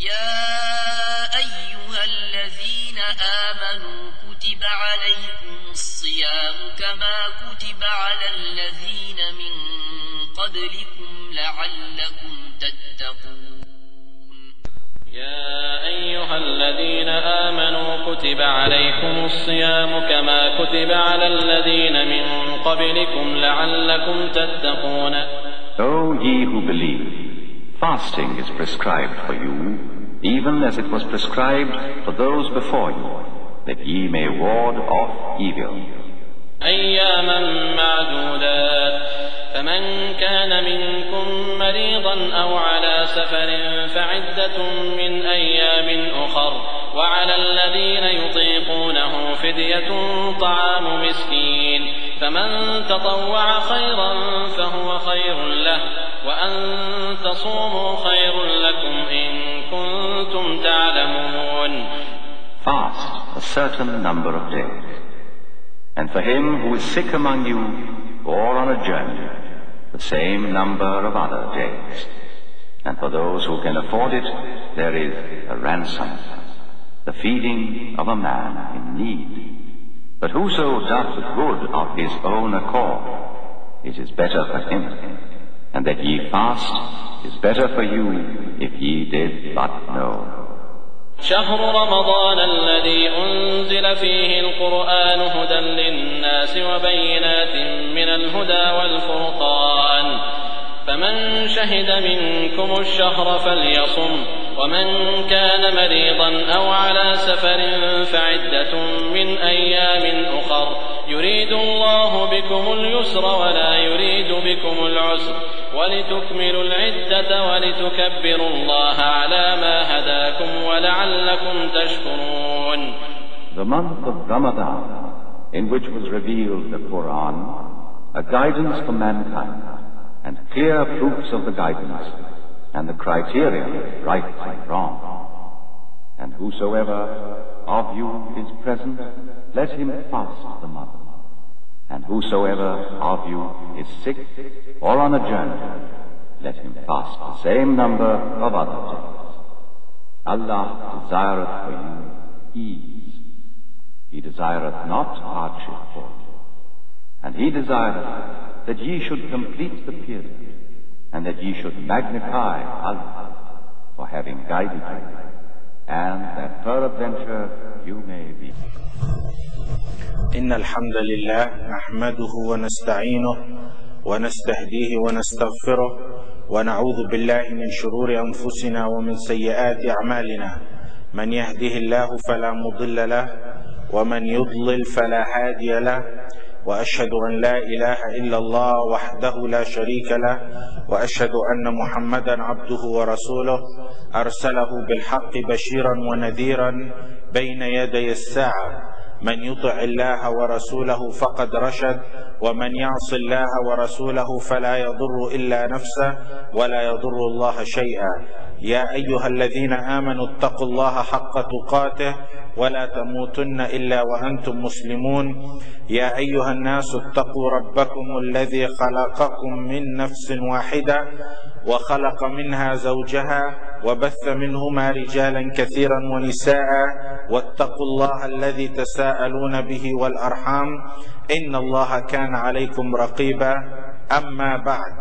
يا أيها الذين آمنوا كتب عليكم الصيام كما كتب على الذين من قبلكم لعلكم تتقون يا أيها الذين آمنوا كتب عليكم الصيام كما كتب على الذين من قبلكم لعلكم تتقون. O ye who believe, fasting is prescribed for you, even as it was prescribed for those before you, that ye may ward off evil. أياما معدودات فمن كان منكم مريضا أو على سفر فعدة من أيام أخر وعلى الذين يطيقونه فدية طعام مسكين فمن تطوع خيرا فهو خير له وأن تصوموا خير لكم إن كنتم تعلمون. Fast a certain number of days. And for him who is sick among you, or on a journey, the same number of other days. And for those who can afford it, there is a ransom, the feeding of a man in need. But whoso doth good of his own accord, it is better for him. And that ye fast is better for you if ye did but know. شهر رمضان الذي أنزل فيه القرآن هدى للناس وبينات من الهدى والفرقان فمن شهد منكم الشهر فليصم ومن كان مريضا أو على سفر فعدة من أيام أخر يريد الله بكم اليسر ولا يريد بكم العسر ولتكملوا العدة ولتكبروا الله على ما هداكم ولعلكم تشكرون. The month of Ramadan, in which was revealed the Quran, a guidance for mankind, and clear proofs of the guidance, and the criteria of right and wrong. And whosoever of you is present, let him fast the month. And whosoever of you is sick or on a journey, let him fast the same number of other days. Allah desireth for you ease. He desireth not hardship for you. And He desireth that ye should complete the period, and that ye should magnify Allah for having guided you, and that peradventure you may be. إن الحمد لله نحمده ونستعينه ونستهديه ونستغفره ونعوذ بالله من شرور أنفسنا ومن سيئات أعمالنا من يهده الله فلا مضل له ومن يضلل فلا هادي له وأشهد أن لا إله إلا الله وحده لا شريك له وأشهد أن محمدا عبده ورسوله أرسله بالحق بشيرا ونذيرا بين يدي الساعة من يطع الله ورسوله فقد رشد ومن يعص الله ورسوله فلا يضر إلا نفسه ولا يضر الله شيئا. يا أيها الذين آمنوا اتقوا الله حق تقاته ولا تموتن إلا وأنتم مسلمون. يا أيها الناس اتقوا ربكم الذي خلقكم من نفس واحدة وخلق منها زوجها وبث منهما رجالا كثيرا ونساء واتقوا الله الذي تساءلون به والأرحام إن الله كان عليكم رقيبا. أما بعد,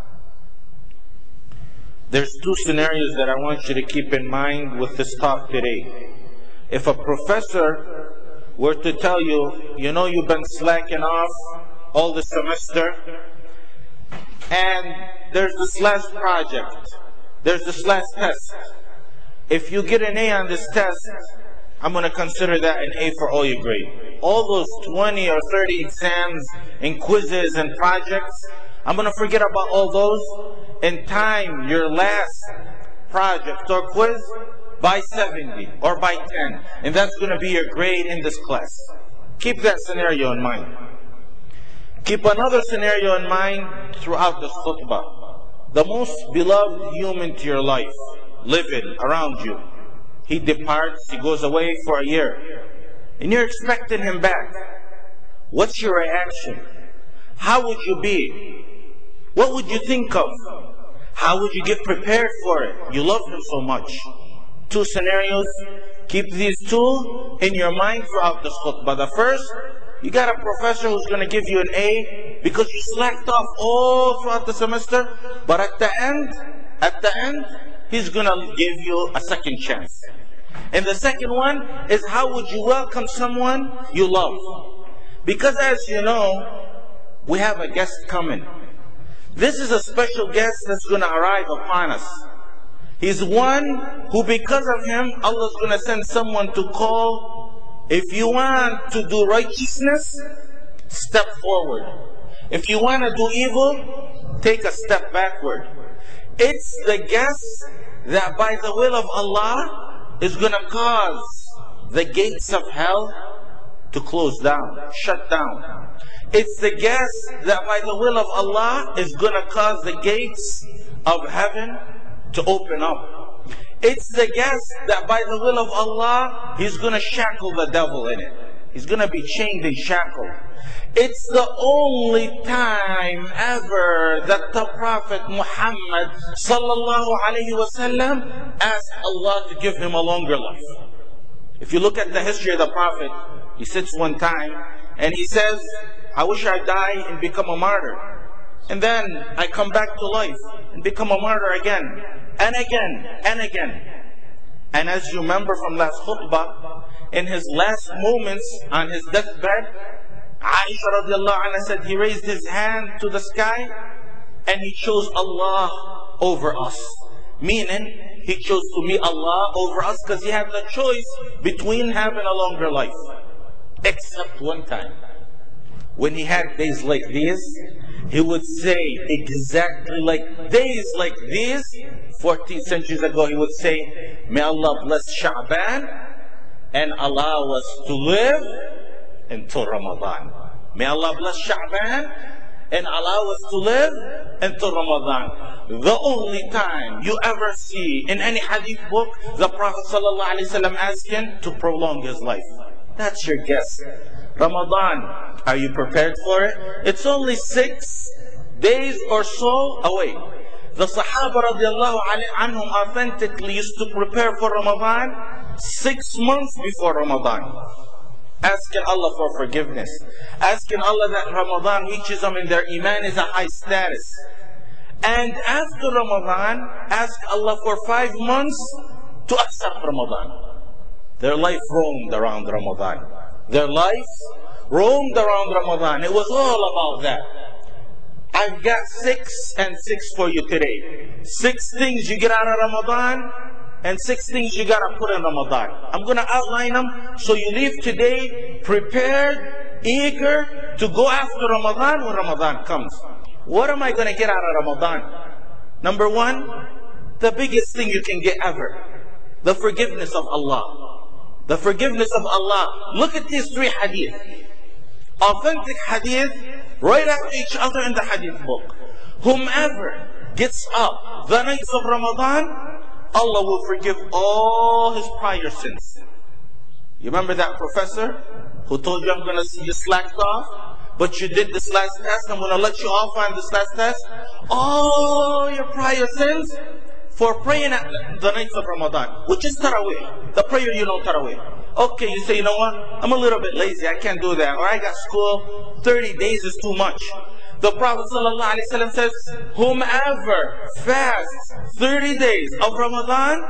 there's two scenarios that I want you to keep in mind with this talk today. If a professor were to tell you, you know, you've been slacking off all the semester, and there's this last project, there's this last test. If you get an A on this test, I'm going to consider that an A for all your grade. All those 20 or 30 exams and quizzes and projects, I'm going to forget about all those and time your last project or quiz by 70 or by 10. And that's going to be your grade in this class. Keep that scenario in mind. Keep another scenario in mind throughout this khutbah. The most beloved human to your life, living around you. He departs, he goes away for a year. And you're expecting him back. What's your reaction? How would you be? What would you think of? How would you get prepared for it? You love him so much. two scenarios. Keep these two in your mind throughout this khutbah. The first, you got a professor who's going to give you an A because you slacked off all throughout the semester, but at the end, he's going to give you a second chance. And the second one is, how would you welcome someone you love? Because as you know, we have a guest coming. This is a special guest that's going to arrive upon us. He's one who, because of him, Allah is going to send someone to call. If you want to do righteousness, step forward. If you want to do evil, take a step backward. It's the guest that by the will of Allah is going to cause the gates of hell to close down, shut down. It's the guest that by the will of Allah is going to cause the gates of heaven to open up. It's the guest that by the will of Allah, He's going to shackle the devil in it. He's going to be chained and shackled. It's the only time ever that the Prophet Muhammad sallallahu alayhi wa sallam asked Allah to give him a longer life. If you look at the history of the Prophet, he sits one time and he says, I wish I die and become a martyr. And then I come back to life and become a martyr again, and again, and again. And as you remember from last khutbah, in his last moments on his deathbed, Aisha radiallahu anha said he raised his hand to the sky and he chose Allah over us. Meaning, he chose to meet Allah over us because he had the choice between having a longer life. Except one time, when he had days like these, he would say exactly like days like these, 14 centuries ago, he would say, may Allah bless Sha'ban and allow us to live into Ramadan. May Allah bless Sha'ban and allow us to live into Ramadan. The only time you ever see in any hadith book the Prophet ﷺ asking to prolong his life. That's your guess. Ramadan, are you prepared for it? It's only 6 days or so away. The Sahaba radiallahu anhum authentically used to prepare for Ramadan 6 months before Ramadan, asking Allah for forgiveness, asking Allah that Ramadan reaches them in their iman is a high status. And after Ramadan, ask Allah for 5 months to accept Ramadan. Their life roamed around Ramadan. Their life roamed around Ramadan. It was all about that. I've got 6 and 6 for you today. 6 things you get out of Ramadan and 6 things you gotta put in Ramadan. I'm gonna outline them so you leave today prepared, eager to go after Ramadan when Ramadan comes. What am I gonna get out of Ramadan? Number 1, the biggest thing you can get ever, the forgiveness of Allah. The forgiveness of Allah. Look at these 3 hadith. Authentic hadith right after each other in the hadith book. Whomever gets up the nights of Ramadan, Allah will forgive all his prior sins. You remember that professor who told you, I'm going to see you slacked off, but you did this last test, I'm going to let you off on this last test. All your prior sins for praying at the nights of Ramadan, which is Taraweeh, the prayer you know Taraweeh. Okay, you say, you know what, I'm a little bit lazy, I can't do that, or I got school, 30 days is too much. The Prophet ﷺ says, whomever fasts 30 days of Ramadan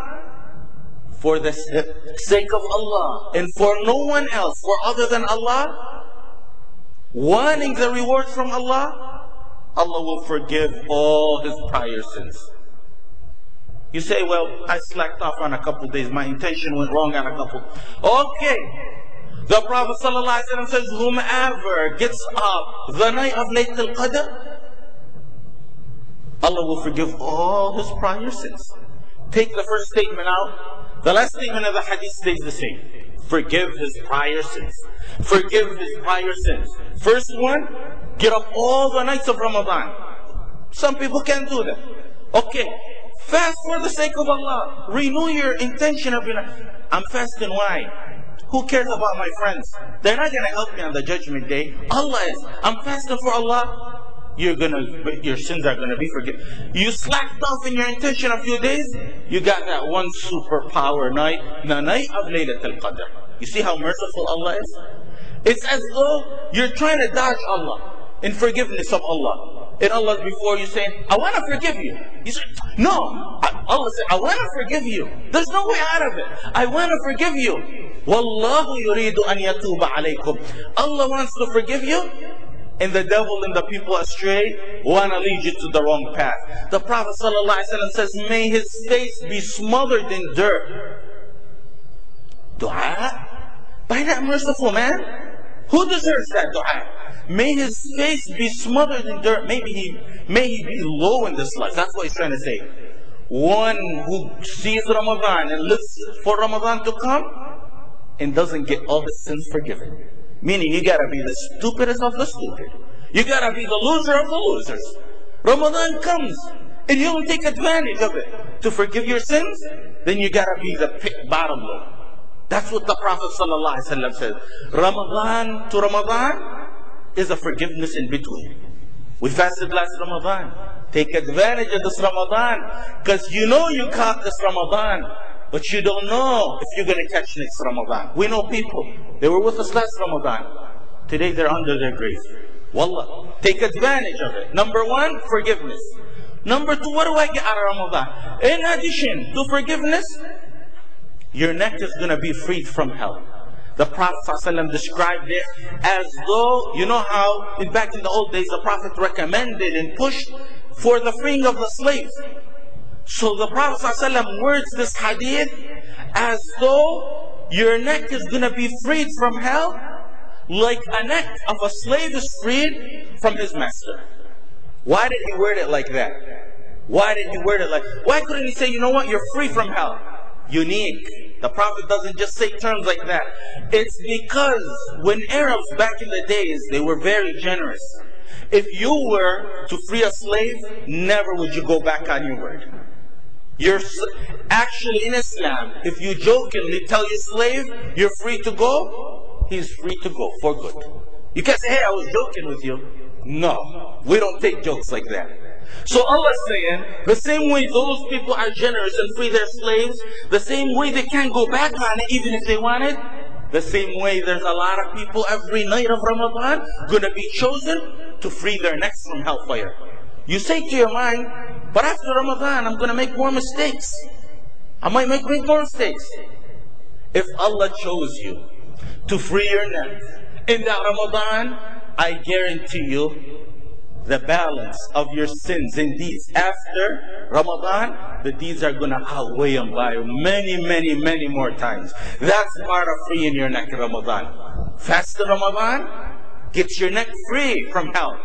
for the sake of Allah and for no one else, for other than Allah, wanting the reward from Allah, Allah will forgive all his prior sins. You say, well, I slacked off on a couple days. My intention went wrong on a couple. Okay. The Prophet ﷺ says, whomever gets up the night of Laylatul Qadr, Allah will forgive all his prior sins. Take the first statement out. The last statement of the hadith stays the same. Forgive his prior sins. Forgive his prior sins. First one, get up all the nights of Ramadan. Some people can't do that. Okay. Fast for the sake of Allah. Renew your intention of, I'm fasting, why? Who cares about my friends? They're not going to help me on the judgment day. Allah is. I'm fasting for Allah. your sins are gonna be forgiven. You slacked off in your intention a few days, you got that one superpower night, the night of Laylatul Qadr. You see how merciful Allah is? It's as though you're trying to dodge Allah in forgiveness of Allah. And Allah's before you saying, I want to forgive you. You say, no. Allah said, I want to forgive you. There's no way out of it. I want to forgive you. Wallahu yuridu an yatuba alaykum. Allah wants to forgive you. And the devil and the people astray want to lead you to the wrong path. The Prophet ﷺ says, may his face be smothered in dirt. Dua? By that merciful man? Who deserves that dua? May his face be smothered in dirt. May he be low in this life. That's what he's trying to say. One who sees Ramadan and lives for Ramadan to come and doesn't get all his sins forgiven. Meaning you gotta be the stupidest of the stupid. You gotta be the loser of the losers. Ramadan comes and you don't take advantage of it to forgive your sins, then you gotta be the bottom low. That's what the Prophet ﷺ said. Ramadan to Ramadan is a forgiveness in between. We fasted last Ramadan. Take advantage of this Ramadan, because you know you caught this Ramadan, but you don't know if you're going to catch next Ramadan. We know people, they were with us last Ramadan. Today they're under their grave. Wallah, take advantage of it. Number one, forgiveness. Number two, what do I get out of Ramadan? In addition to forgiveness, your neck is going to be freed from hell. The Prophet ﷺ described it as though, you know how back in the old days the Prophet recommended and pushed for the freeing of the slaves. So the Prophet ﷺ words this hadith as though your neck is going to be freed from hell like a neck of a slave is freed from his master. Why did he word it like that? Why did he word it like that? Why couldn't he say, you know what, you're free from hell? Unique. The Prophet doesn't just say terms like that. It's because when Arabs back in the days, they were very generous. If you were to free a slave, never would you go back on your word. You're actually in Islam, if you jokingly tell your slave you're free to go, he's free to go for good. You can't say, hey, I was joking with you. No, we don't take jokes like that. So Allah's saying, the same way those people are generous and free their slaves, the same way they can't go back on it even if they wanted, the same way there's a lot of people every night of Ramadan going to be chosen to free their necks from hellfire. You say to your mind, but after Ramadan I'm going to make more mistakes. I might make more mistakes. If Allah chose you to free your neck in that Ramadan, I guarantee you the balance of your sins and deeds after Ramadan, the deeds are going to outweigh them by many more times. That's part of freeing your neck in Ramadan. Fast in Ramadan gets your neck free from hell.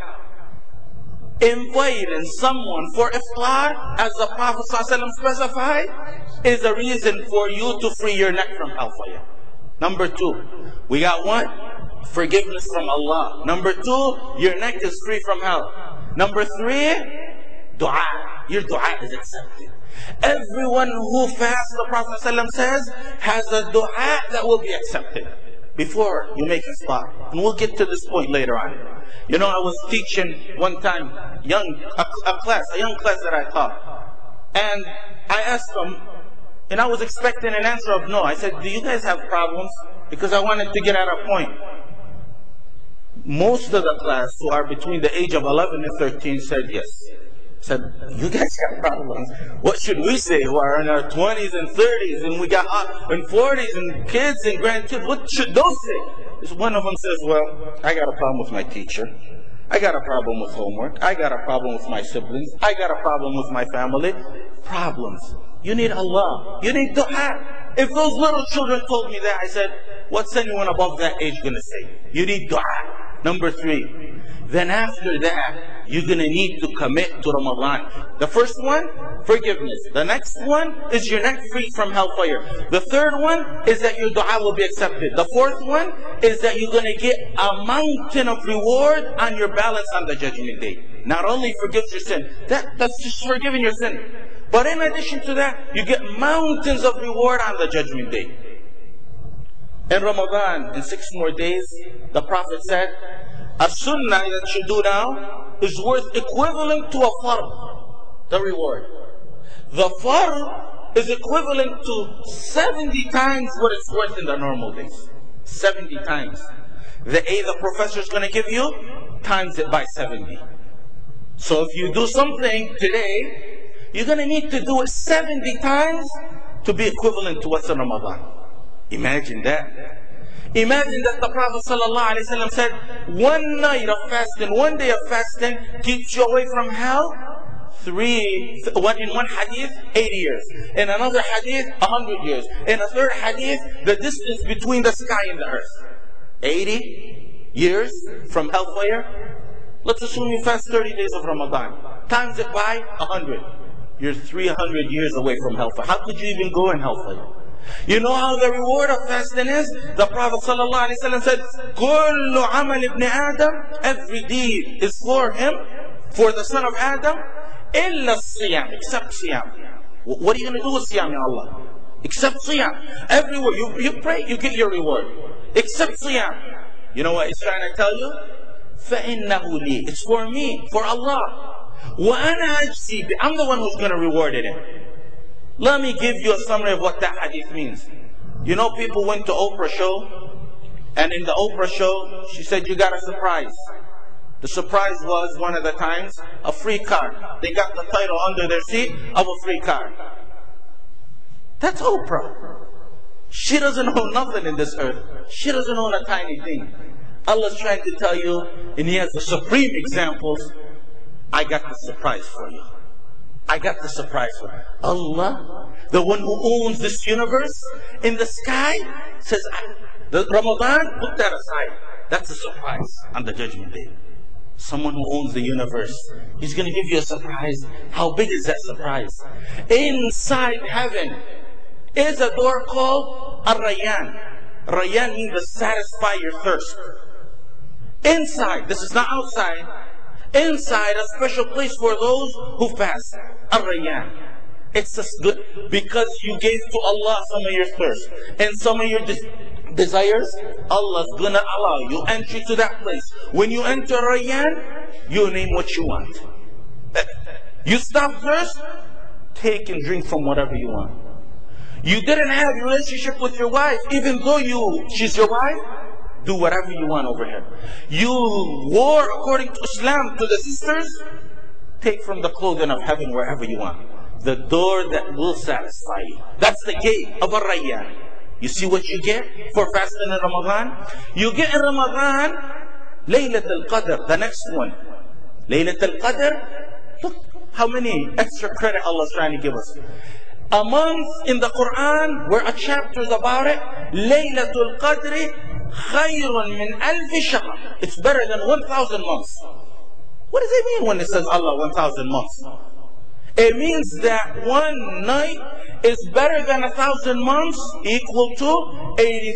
Inviting someone for iftar, as the Prophet ﷺ specified, is a reason for you to free your neck from hellfire. Number two, we got one, forgiveness from Allah. Number two, your neck is free from hell. Number three, dua. Your dua is accepted. Everyone who fasts, the Prophet ﷺ says, has a dua that will be accepted before you make a iftar. And we'll get to this point later on. You know, I was teaching one time a young class that I taught. And I asked them, and I was expecting an answer of no. I said, do you guys have problems? Because I wanted to get at a point. Most of the class who are between the age of 11 and 13 said yes. Said, you guys have problems. What should we say who are in our 20s and 30s and we got in 40s and kids and grandkids? What should those say? One of them says, well, I got a problem with my teacher. I got a problem with homework. I got a problem with my siblings. I got a problem with my family. Problems. You need Allah. You need dua. If those little children told me that, I said, what's anyone above that age going to say? You need dua. Number three. Then after that, you're going to need to commit to Ramadan. The first one, forgiveness. The next one is your neck free from hellfire. The third one is that your dua will be accepted. The fourth one is that you're going to get a mountain of reward on your balance on the judgment day. Not only forgives your sin, that's just forgiving your sin. But in addition to that, you get mountains of reward on the judgment day. In Ramadan, in 6 more days, the Prophet said, a sunnah that you do now is worth equivalent to a fard, the reward. The fard is equivalent to 70 times what it's worth in the normal days. 70 times. The A the professor is going to give you, times it by 70. So if you do something today, you're going to need to do it 70 times to be equivalent to what's in Ramadan. Imagine that. Imagine that the Prophet ﷺ said, one night of fasting, one day of fasting keeps you away from hell. In one hadith, 80 years. In another hadith, 100 years. In a third hadith, the distance between the sky and the earth. 80 years from hellfire. Let's assume you fast 30 days of Ramadan. Times it by 100. You're 300 years away from hellfire. How could you even go in hellfire? You know how the reward of fasting is? The Prophet ﷺ said, كُلُّ عَمَلِ ابْنِ آدَمْ, every deed is for him, for the son of Adam, إِلَّا الصِّيَامِ, except Siyam. What are you going to do with Siyam, Ya Allah? Except Siyam. Everywhere you pray, you get your reward. Except Siyam. You know what he's trying to tell you? فَإِنَّهُ لِي, it's for me, for Allah. وَأَنَا أَجْزِي, I'm the one who's going to reward it. Let me give you a summary of what that hadith means. You know, people went to Oprah show, and in the Oprah show, she said, you got a surprise. The surprise was, one of the times, a free car. They got the title under their seat of a free car. That's Oprah. She doesn't own nothing in this earth. She doesn't own a tiny thing. Allah's trying to tell you, and He has the supreme examples, I got the surprise for you. I got the surprise for you. Allah, the one who owns this universe in the sky, says, the Ramadan, put that aside. That's a surprise on the Judgment Day. Someone who owns the universe, He's going to give you a surprise. How big is that surprise? Inside heaven is a door called Ar-Rayyan. Rayyan means to satisfy your thirst. Inside, this is not outside. Inside, a special place for those who fast. Ar-Rayyan. It's just good because you gave to Allah some of your thirst and some of your desires. Allah's gonna allow you entry to that place. When you enter Rayyan, you name what you want. You stop thirst, take and drink from whatever you want. You didn't have a relationship with your wife, even though she's your wife, do whatever you want over here. You wore according to Islam to the sisters, take from the clothing of heaven wherever you want. The door that will satisfy you. That's the gate of Ar-Rayyan. You see what you get for fasting in Ramadan? You get in Ramadan, Laylat al-Qadr, the next one. Laylat al-Qadr, look how many extra credit Allah's trying to give us. A month in the Quran, where a chapter is about it, Laylatul Qadri khayrun min alfi shahr. It's better than 1,000 months. What does it mean when it says Allah 1,000 months? It means that one night is better than 1,000 months, equal to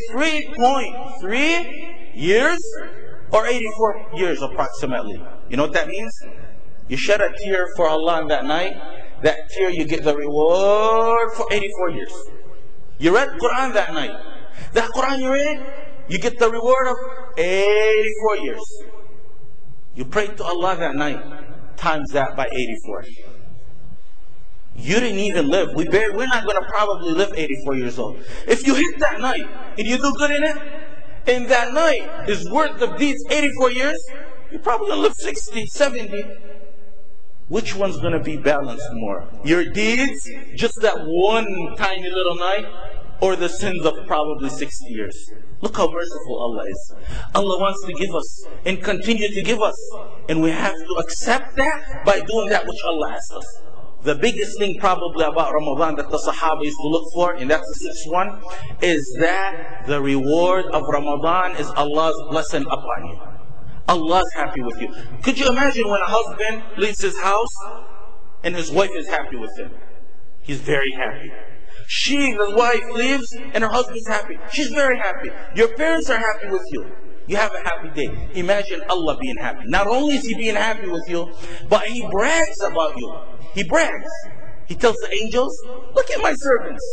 83.3 years, or 84 years approximately. You know what that means? You shed a tear for Allah on that night. That tear, you get the reward for 84 years. You read Quran that night. That Quran you read, you get the reward of 84 years. You prayed to Allah that night, times that by 84. You didn't even live. We're not going to probably live 84 years old. If you hit that night and you do good in it, and that night is worth of these 84 years, you're probably going to live 60, 70. Which one's going to be balanced more? Your deeds, just that one tiny little night, or the sins of probably 60 years? Look how merciful Allah is. Allah wants to give us and continue to give us. And we have to accept that by doing that which Allah asks us. The biggest thing probably about Ramadan that the Sahaba used to look for, and that's the sixth one, is that the reward of Ramadan is Allah's blessing upon you. Allah's happy with you. Could you imagine when a husband leaves his house and his wife is happy with him? He's very happy. The wife leaves and her husband's happy. She's very happy. Your parents are happy with you. You have a happy day. Imagine Allah being happy. Not only is He being happy with you, but He brags about you. He brags. He tells the angels, look at my servants.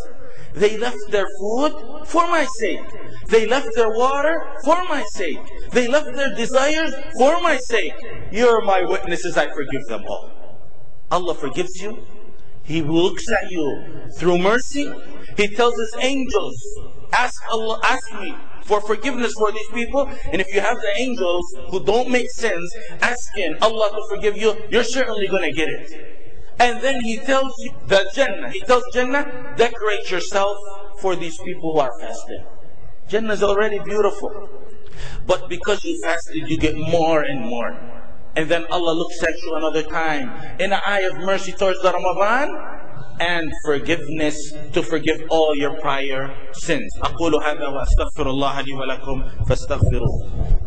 They left their food for my sake. They left their water for my sake. They left their desires for my sake. You're my witnesses, I forgive them all. Allah forgives you. He looks at you through mercy. He tells His angels, ask Allah, ask me for forgiveness for these people. And if you have the angels who don't make sins asking Allah to forgive you, you're certainly going to get it. And then He tells you the Jannah. He tells Jannah, decorate yourself for these people who are fasting. Jannah is already beautiful. But because you fasted, you get more and more. And then Allah looks at you another time in an eye of mercy towards the Ramadan and forgiveness to forgive all your prior sins. أقول هذا وأستغفر الله لي ولكم فاستغفروه.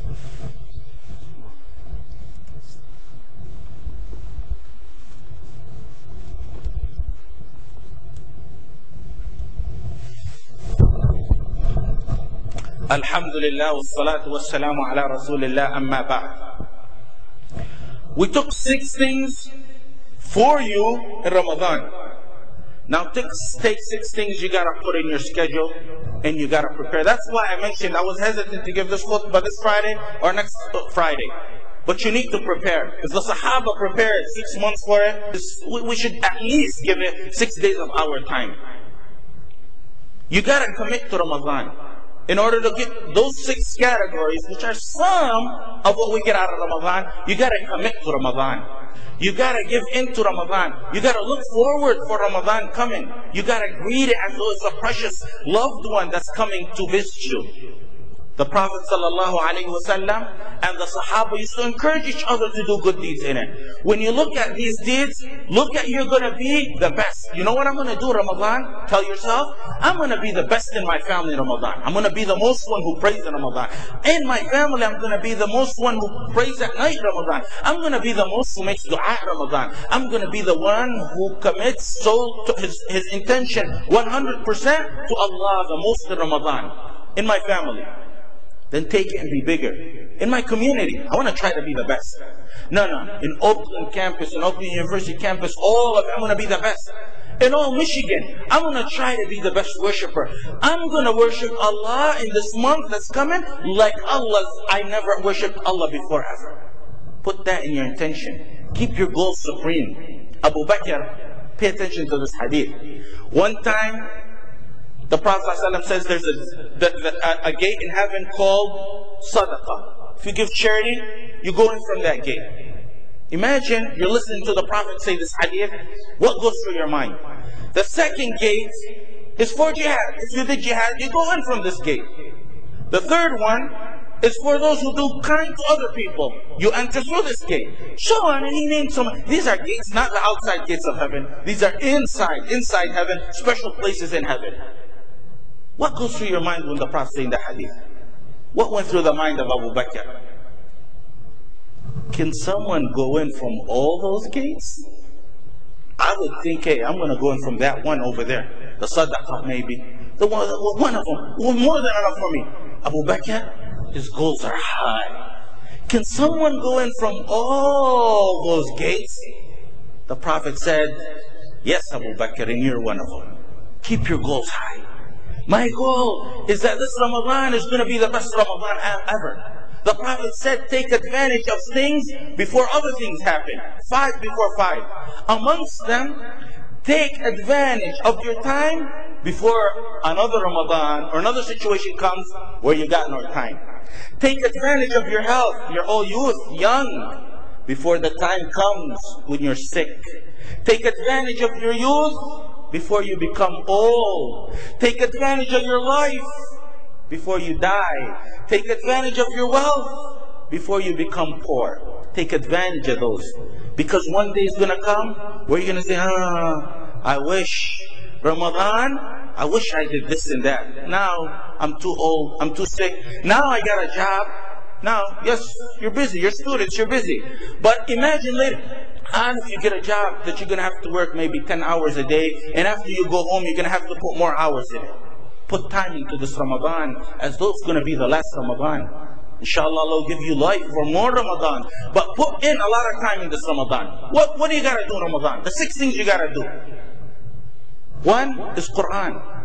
Alhamdulillah wassalatu wassalamu ala rasulillah amma ba'd. We took 6 things for you in Ramadan. Now take 6 things you gotta put in your schedule and you gotta prepare. That's why I mentioned I was hesitant to give this khutbah this Friday or next Friday. But you need to prepare. Because the Sahaba prepared 6 months for it. We should at least give it 6 days of our time. You gotta commit to Ramadan. In order to get those 6 categories, which are some of what we get out of Ramadan, you got to commit to Ramadan. You got to give in to Ramadan. You got to look forward for Ramadan coming. You got to greet it as though it's a precious loved one that's coming to visit you. The Prophet ﷺ and the Sahaba used to encourage each other to do good deeds in it. When you look at these deeds, look at you're going to be the best. You know what I'm going to do Ramadan? Tell yourself, I'm going to be the best in my family in Ramadan. I'm going to be the most one who prays in Ramadan. In my family, I'm going to be the most one who prays at night Ramadan. I'm going to be the most who makes dua Ramadan. I'm going to be the one who commits soul to his intention 100% to Allah, the most in Ramadan. In my family. Then take it and be bigger. In my community, I want to try to be the best. No. In Oakland campus, in Oakland University campus, all of it, I'm going to be the best. In all Michigan, I'm going to try to be the best worshiper. I'm going to worship Allah in this month that's coming like I never worshipped Allah before ever. Put that in your intention. Keep your goals supreme. Abu Bakr, pay attention to this hadith. One time, the Prophet ﷺ says there's a gate in heaven called Sadaqah. If you give charity, you go in from that gate. Imagine you're listening to the Prophet say this hadith. What goes through your mind? The second gate is for jihad. If you did jihad, you go in from this gate. The third one is for those who do kind to other people. You enter through this gate. So on, and he named some. These are gates, not the outside gates of heaven. These are inside heaven, special places in heaven. What goes through your mind when the Prophet saying the hadith? What went through the mind of Abu Bakr? Can someone go in from all those gates? I would think, hey, I'm going to go in from that one over there. The Sadaqah maybe. The one of them. More than enough for me. Abu Bakr, his goals are high. Can someone go in from all those gates? The Prophet said, yes, Abu Bakr, and you're one of them. Keep your goals high. My goal is that this Ramadan is going to be the best Ramadan ever. The Prophet said, take advantage of things before other things happen. 5 before 5. Amongst them, take advantage of your time before another Ramadan or another situation comes where you got no time. Take advantage of your health, your old youth, young, before the time comes when you're sick. Take advantage of your youth before you become old. Take advantage of your life before you die. Take advantage of your wealth before you become poor. Take advantage of those. Because one day is going to come where you're going to say, I wish Ramadan, I wish I did this and that. Now I'm too old, I'm too sick. Now I got a job. Now, yes, you're busy, you're students, you're busy. But imagine later, and if you get a job that you're going to have to work maybe 10 hours a day, and after you go home, you're going to have to put more hours in it. Put time into this Ramadan, as though it's going to be the last Ramadan. Inshallah, Allah will give you life for more Ramadan. But put in a lot of time in this Ramadan. What do you got to do in Ramadan? The 6 things you got to do. One is Quran.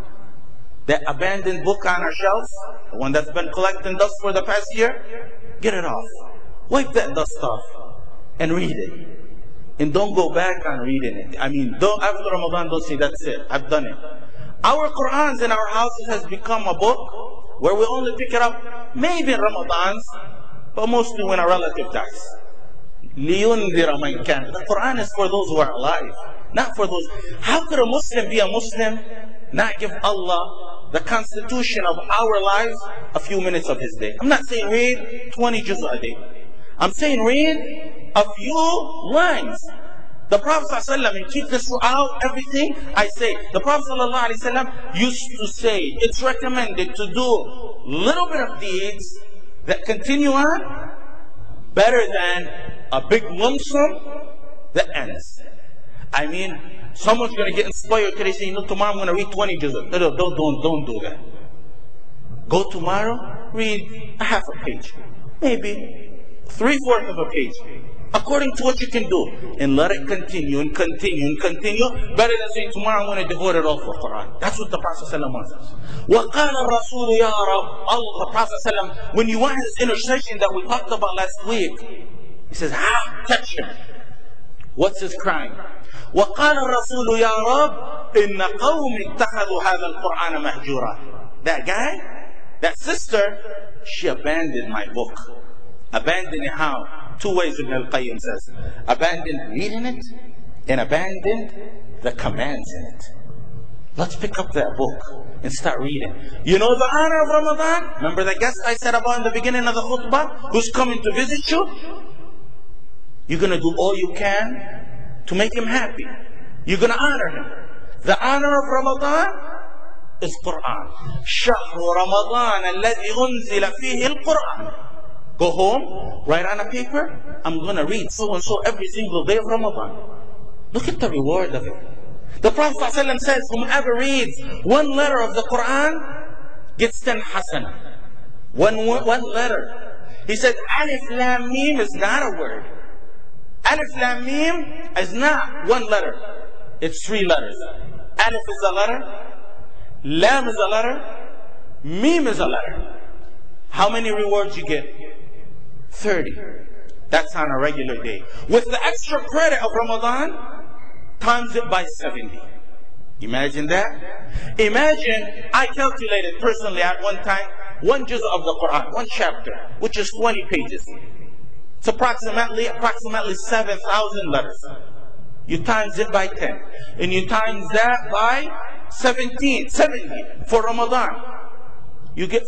That abandoned book on our shelf, the one that's been collecting dust for the past year, get it off. Wipe that dust off and read it. And don't go back on reading it. I mean, after Ramadan, don't say, that's it, I've done it. Our Qur'ans in our houses has become a book where we only pick it up maybe in Ramadans, but mostly when a relative dies. لِيُنذِرَ مَنْ كَانَ. The Qur'an is for those who are alive, not for those. How could a Muslim be a Muslim, not give Allah the constitution of our lives a few minutes of his day? I'm not saying read 20 juz a day. I'm saying read a few lines. The Prophet ﷺ, and keep this out, everything I say. The Prophet ﷺ used to say, it's recommended to do little bit of deeds that continue on better than a big lump sum that ends. I mean, someone's going to get inspired today saying, tomorrow I'm going to read 20 juz. No, don't do that. Go tomorrow, read a half a page. Maybe 3/4 of a page. According to what you can do. And let it continue and continue and continue. Better than saying, tomorrow I'm going to devote it all for Quran. That's what the Prophet ﷺ wants. وَقَالَ الرَّسُولُ يَا رَبْ. Allah, the Prophet ﷺ, when you want his intercession that we talked about last week, he says, touch him. What's his crime? وَقَالَ الرَّسُولُ يَا رَبْ إِنَّ قَوْمِ اتَّخَذُوا هَذَا الْقُرْآنَ مَهْجُورًا. That guy, that sister, she abandoned my book. Abandoned it how? 2 ways Ibn al-Qayyim says. Abandoned reading it and abandoned the commands in it. Let's pick up that book and start reading. You know the honor of Ramadan? Remember the guest I said about in the beginning of the khutbah who's coming to visit you? You're going to do all you can to make him happy. You're going to honor him. The honor of Ramadan is Quran. شهر رمضان الذي أنزل فيه القرآن. Go home, write on a paper, I'm going to read so and so every single day of Ramadan. Look at the reward of it. The Prophet ﷺ says, whomever reads one letter of the Quran gets 10 hasana. One letter. He said, Alif Lam Mim is not a word. Alif Lam Mim is not one letter. It's 3 letters. Alif is a letter. Lam is a letter. Mim is a letter. How many rewards you get? 30. That's on a regular day. With the extra credit of Ramadan, times it by 70. Imagine that. Imagine, I calculated personally at one time, 1 juz of the Quran, 1 chapter, which is 20 pages. It's approximately 7,000 letters. You times it by 10. And you times that by 70 for Ramadan. You get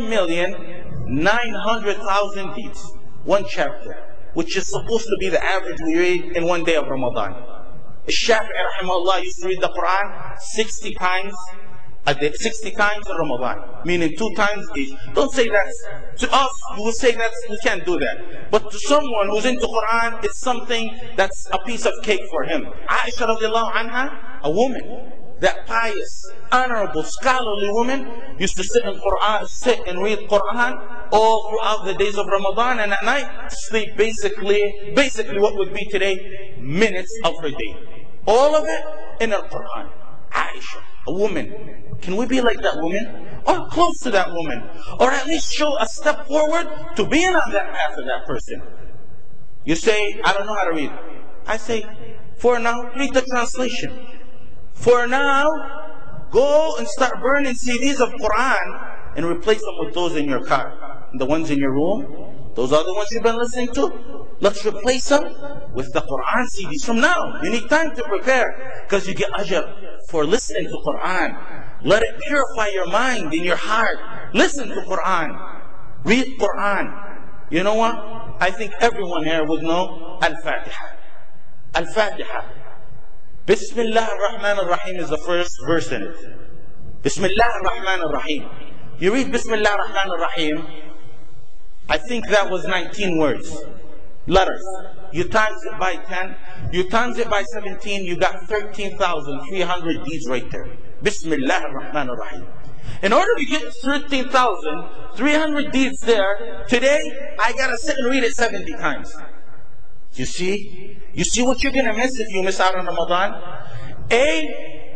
4,900,000 deeds. 1 chapter, which is supposed to be the average we read in 1 day of Ramadan. Shafi'i rahimahullah used to read the Quran 60 times a day, 60 times in Ramadan, meaning 2 times each. Don't say that. To us, we will say that we can't do that. But to someone who's into Quran, it's something that's a piece of cake for him. Aisha radiallahu anha, a woman, that pious, honorable, scholarly woman, used to sit and read Quran all throughout the days of Ramadan, and at night sleep basically what would be today minutes of her day. All of it in her Quran. Aisha, a woman. Can we be like that woman? Or close to that woman? Or at least show a step forward to being on that path of that person? You say, I don't know how to read. I say, for now, read the translation. For now, go and start burning CDs of Quran and replace them with those in your car. The ones in your room, those are the ones you've been listening to. Let's replace them with the Quran CDs from now. You need time to prepare because you get ajr for listening to Quran. Let it purify your mind and your heart. Listen to Quran. Read Quran. You know what? I think everyone here would know Al-Fatiha. Al-Fatiha. Bismillah ar-Rahman ar-Rahim is the first verse in it. Bismillah ar-Rahman ar-Rahim. You read Bismillah ar-Rahman ar-Rahim, I think that was 19 words. Letters. You times it by 10, you times it by 17, you got 13,300 deeds right there. Bismillah ar-Rahman ar-Rahim. In order to get 13,300 deeds there, today I gotta sit and read it 70 times. You see? You see what you're gonna miss if you miss out on Ramadan? A,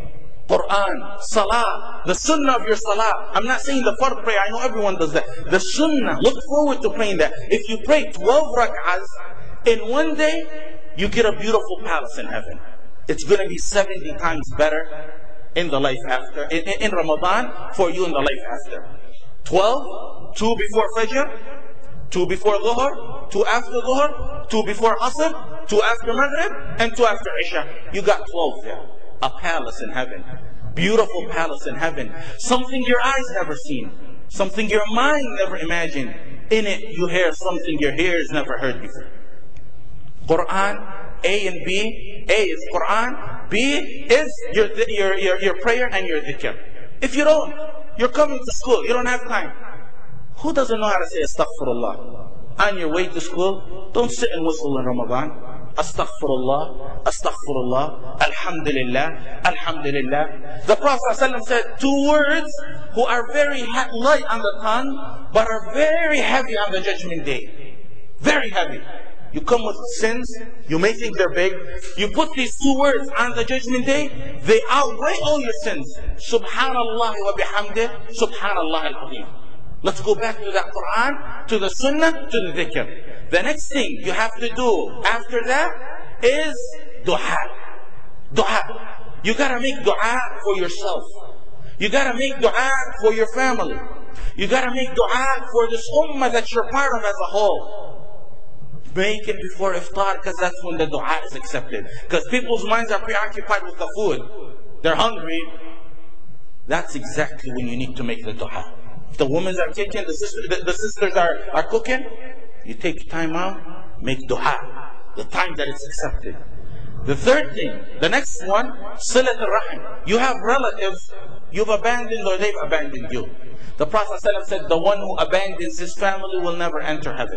Quran, Salah, the Sunnah of your Salah. I'm not saying the Fard prayer, I know everyone does that. The Sunnah, look forward to praying that. If you pray 12 rak'ahs in one day, you get a beautiful palace in heaven. It's going to be 70 times better in the life after, in Ramadan, for you in the life after. 12, 2 before Fajr, 2 before Dhuhr, 2 after Dhuhr, 2 before Asr, 2 after Maghrib, and 2 after Isha. You got 12 there. A palace in heaven. Beautiful palace in heaven. Something your eyes never seen. Something your mind never imagined. In it you hear something your ears never heard before. Quran, A and B. A is Quran. B is your prayer and your dhikr. If you don't, you're coming to school, you don't have time. Who doesn't know how to say astaghfirullah? On your way to school, don't sit and whistle in Ramadan. Astaghfirullah, astaghfirullah, alhamdulillah, alhamdulillah. The Prophet ﷺ said 2 words who are very light on the tongue, but are very heavy on the judgment day. Very heavy. You come with sins, you may think they're big. You put these 2 words on the judgment day, they outweigh all your sins. Subhanallah wa bihamdih, subhanallah al-azim. Let's go back to that Quran, to the Sunnah, to the dhikr. The next thing you have to do after that is dua. Dua. You gotta make dua for yourself. You gotta make dua for your family. You gotta make dua for this ummah that you're part of as a whole. Make it before iftar, because that's when the dua is accepted. Because people's minds are preoccupied with the food. They're hungry. That's exactly when you need to make the dua. If the women are cooking, the sisters are cooking, you take time out, make dua, the time that it's accepted. The third thing, the next one, silat al-rahim. You have relatives you've abandoned or they've abandoned you. The Prophet ﷺ said, the one who abandons his family will never enter heaven.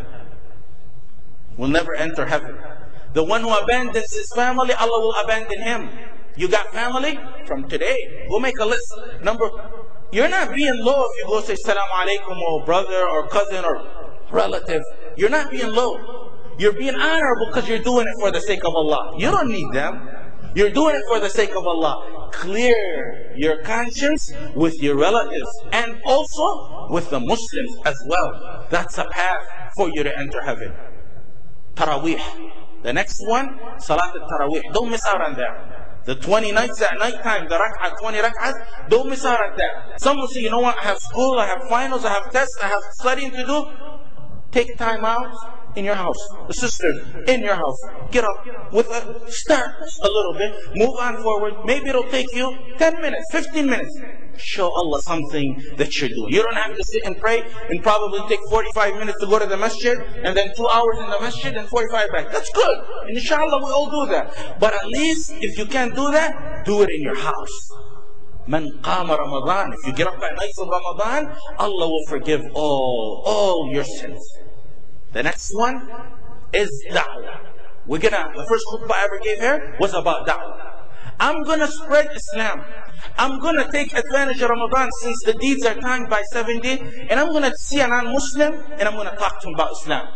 Will never enter heaven. The one who abandons his family, Allah will abandon him. You got family? From today, go make a list. You're not being low if you go say Salaam Alaikum or brother or cousin or relative. You're not being low. You're being honorable because you're doing it for the sake of Allah. You don't need them. You're doing it for the sake of Allah. Clear your conscience with your relatives and also with the Muslims as well. That's a path for you to enter heaven. Taraweeh. The next one, Salat al-Taraweeh. Don't miss out on that. The 20 nights at night time, the rak'ah, 20 rak'ahs, don't miss out on that. Some will say, you know what, I have school, I have finals, I have tests, I have studying to do. Take time out in your house. The sisters, in your house. Get up, start a little bit, move on forward. Maybe it'll take you 10 minutes, 15 minutes. Show Allah something that you're doing. You don't have to sit and pray and probably take 45 minutes to go to the masjid and then 2 hours in the masjid and 45 back. That's good. Inshallah, we all do that. But at least if you can't do that, do it in your house. Man qama Ramadan. If you get up at nights of Ramadan, Allah will forgive all your sins. The next one is da'wah. The first khutbah I ever gave here was about da'wah. I'm going to spread Islam. I'm going to take advantage of Ramadan since the deeds are timed by 70, and I'm going to see a non-Muslim and I'm going to talk to him about Islam.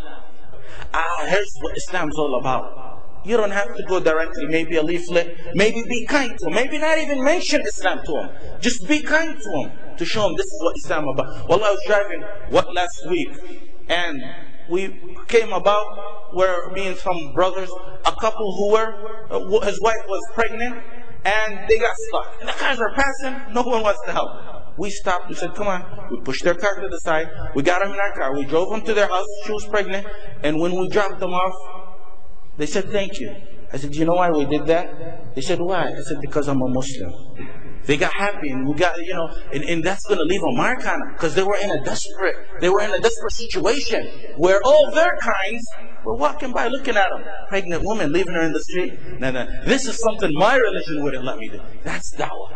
Here's what Islam's all about. You don't have to go directly, maybe a leaflet, maybe be kind to him, maybe not even mention Islam to him. Just be kind to him to show him this is what Islam is about. Well, I was driving last week, and we came about where me and some brothers, a couple who his wife was pregnant, and they got stuck. And the cars are passing, no one wants to help. We stopped, we said, come on. We pushed their car to the side, we got them in our car, we drove them to their house, she was pregnant, and when we dropped them off, they said, thank you. I said, do you know why we did that? They said, why? I said, because I'm a Muslim. They got happy, and we got, and that's going to leave a mark on them, because they were in a desperate situation where all their kinds were walking by looking at them. Pregnant woman, leaving her in the street. No. This is something my religion wouldn't let me do. That's da'wah.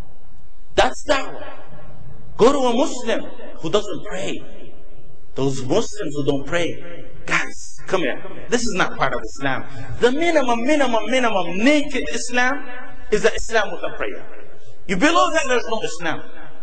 That's da'wah. Go to a Muslim who doesn't pray. Those Muslims who don't pray. Guys, come here. This is not part of Islam. The minimum naked Islam is the Islam with a prayer. You below that, there's no Islam.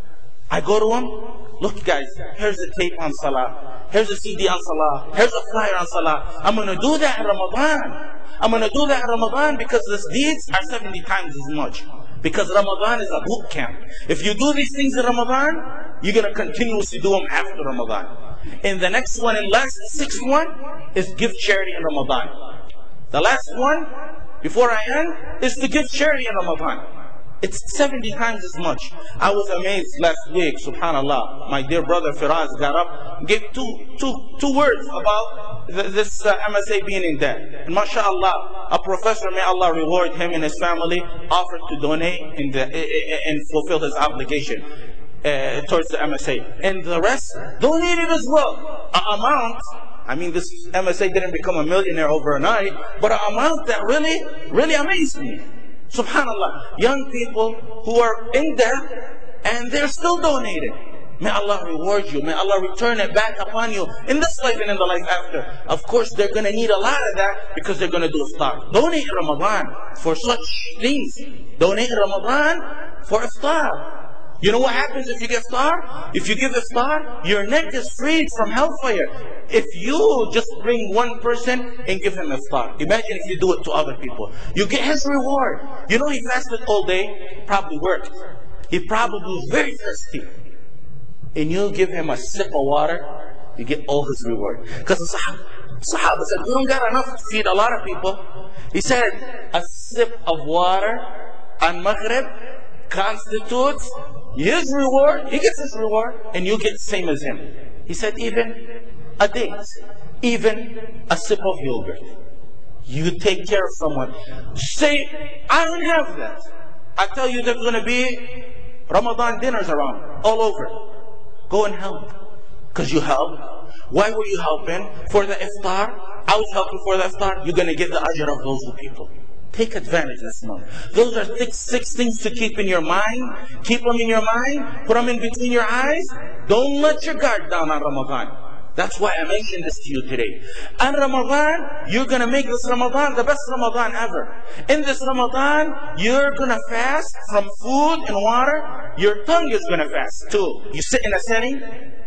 I go to them, look guys, here's a tape on Salah, here's a CD on Salah, here's a flyer on Salah. I'm going to do that in Ramadan. I'm going to do that in Ramadan because the deeds are 70 times as much. Because Ramadan is a boot camp. If you do these things in Ramadan, you're going to continuously do them after Ramadan. And the next one and last, sixth one, is give charity in Ramadan. The last one, before I end, is to give charity in Ramadan. It's 70 times as much. I was amazed last week, subhanAllah. My dear brother Firaz got up, gave two words about this MSA being in debt. And mashallah, a professor, may Allah reward him and his family, offered to donate and fulfill his obligation towards the MSA. And the rest donated as well. An amount, I mean, this MSA didn't become a millionaire overnight, but an amount that really amazed me. Subhanallah, young people who are in debt and they're still donating. May Allah reward you. May Allah return it back upon you in this life and in the life after. Of course, they're going to need a lot of that because they're going to do iftar. Donate in Ramadan for such things. Donate in Ramadan for iftar. You know what happens if you give iftar? If you give iftar, your neck is freed from hellfire. If you just bring one person and give him iftar, imagine if you do it to other people. You get his reward. You know, he fasted all day, probably worked. He probably was very thirsty. And you give him a sip of water, you get all his reward. Because the Sahaba said, we don't got enough to feed a lot of people. He said, a sip of water on Maghrib constitutes his reward. He gets his reward, and you get the same as him. He said, even a date, even a sip of yogurt. You take care of someone. Say, I don't have that. I tell you, there's going to be Ramadan dinners around, all over. Go and help. Because you help. Why were you helping? For the iftar? I was helping for the iftar. You're going to get the ajr of those people. Take advantage this month. Those are six things to keep in your mind. Keep them in your mind. Put them in between your eyes. Don't let your guard down on Ramadan. That's why I mentioned this to you today. On Ramadan, you're going to make this Ramadan the best Ramadan ever. In this Ramadan, you're going to fast from food and water. Your tongue is going to fast too. You sit in a setting.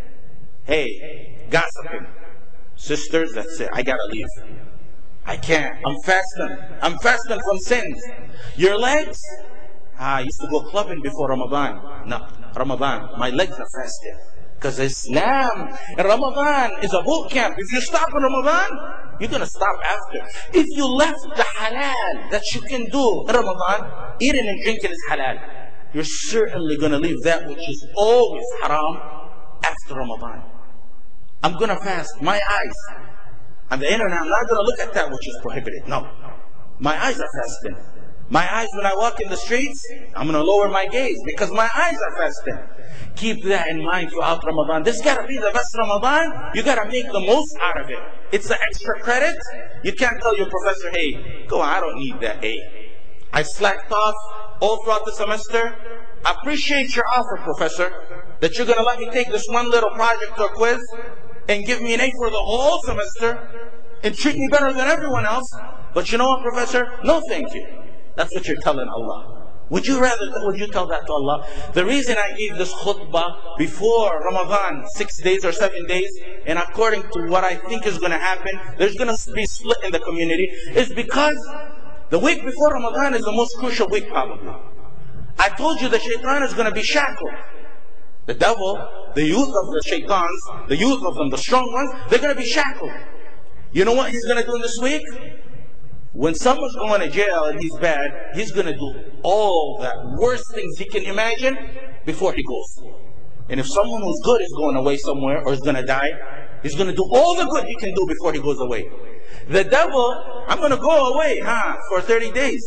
Hey, gossiping. Sisters, that's it. I got to leave. I can't. I'm fasting. I'm fasting from sins. Your legs? I used to go clubbing before Ramadan. No, Ramadan. My legs are fasted. Because Islam in Ramadan is a boot camp. If you stop in Ramadan, you're going to stop after. If you left the halal that you can do in Ramadan, eating and drinking is halal. You're certainly going to leave that which is always haram after Ramadan. I'm going to fast. My eyes. On the internet, I'm not going to look at that which is prohibited. No. My eyes are fasting. My eyes, when I walk in the streets, I'm going to lower my gaze because my eyes are fasting. Keep that in mind throughout Ramadan. This got to be the best Ramadan. You got to make the most out of it. It's the extra credit. You can't tell your professor, hey, go on, I don't need that A. I slacked off all throughout the semester. I appreciate your offer, professor, that you're going to let me take this one little project or quiz and give me an A for the whole semester and treat me better than everyone else. But you know what, professor? No, thank you. That's what you're telling Allah. Would you tell that to Allah? The reason I gave this khutbah before Ramadan, 6 days or 7 days, and according to what I think is going to happen, there's going to be split in the community, is because the week before Ramadan is the most crucial week probably. I told you the shaitan is going to be shackled. The devil, the youth of the shaitans, the youth of them, the strong ones, they're going to be shackled. You know what he's going to do in this week? When someone's going to jail and he's bad, he's going to do all the worst things he can imagine before he goes. And if someone who's good is going away somewhere or is going to die, he's going to do all the good he can do before he goes away. The devil, I'm going to go away, for 30 days.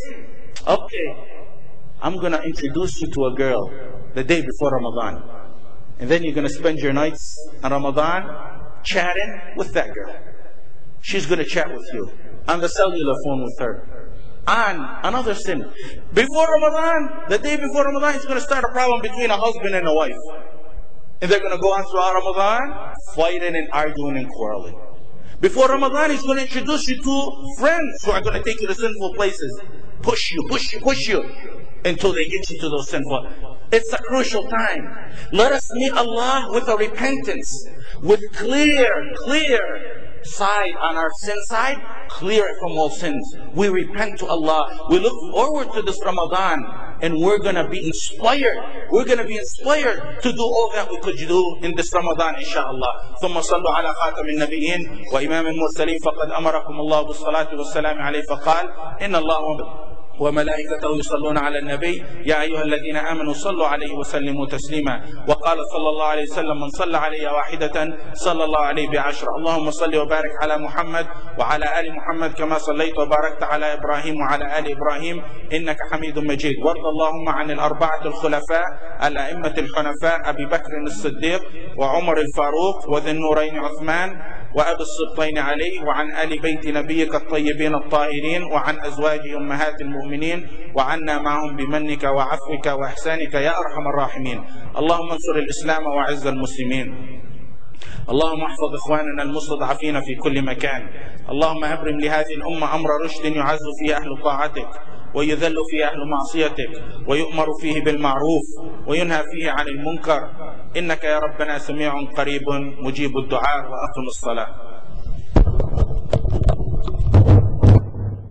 Okay, I'm going to introduce you to a girl the day before Ramadan. And then you're going to spend your nights on Ramadan chatting with that girl. She's going to chat with you on the cellular phone with her. On another sin. Before Ramadan, the day before Ramadan, it's going to start a problem between a husband and a wife. And they're going to go on throughout Ramadan, fighting and arguing and quarreling. Before Ramadan, he's going to introduce you to friends who are going to take you to sinful places. Push you, until they get you to those sinful. It's a crucial time. Let us meet Allah with a repentance, with clear side on our sin side, clear it from all sins. We repent to Allah. We look forward to this Ramadan and we're going to be inspired. We're going to be inspired to do all that we could do in this Ramadan, inshallah. ثم صلوا على خاتم النبيين وإمام المرسلين فقد أمركم الله بالصلاة والسلام عليه فقال إن الله وملائكته يصلون على النبي يا أيها الذين آمنوا صلوا عليه وسلموا تسليما. وقال صلى الله عليه وسلم من صلى علي واحدة صلى الله عليه ب10. اللهم صل وبارك على محمد وعلى آل محمد كما صليت وباركت على إبراهيم وعلى آل إبراهيم إنك حميد مجيد. وارض اللهم عن الأربعة الخلفاء الأئمة الحنفاء أبي بكر الصديق وعمر الفاروق وذي النورين عثمان وأبي السبطين علي وعن آل بيت نبيك الطيبين الطاهرين وعن أزواج أمهات المؤمنين وعنا معهم بمنك وعفوك وإحسانك يا أرحم الراحمين. اللهم انصر الإسلام وعز المسلمين. اللهم احفظ إخواننا المستضعفين في كل مكان. اللهم أبرم لهذه الأمة أمر رشد يعز فيه أهل طاعتك ويذل فيه أهل معصيتك ويؤمر فيه بالمعروف وينهى فيه عن المنكر إنك يا ربنا سميع قريب مجيب الدعاء. وأقم الصلاة.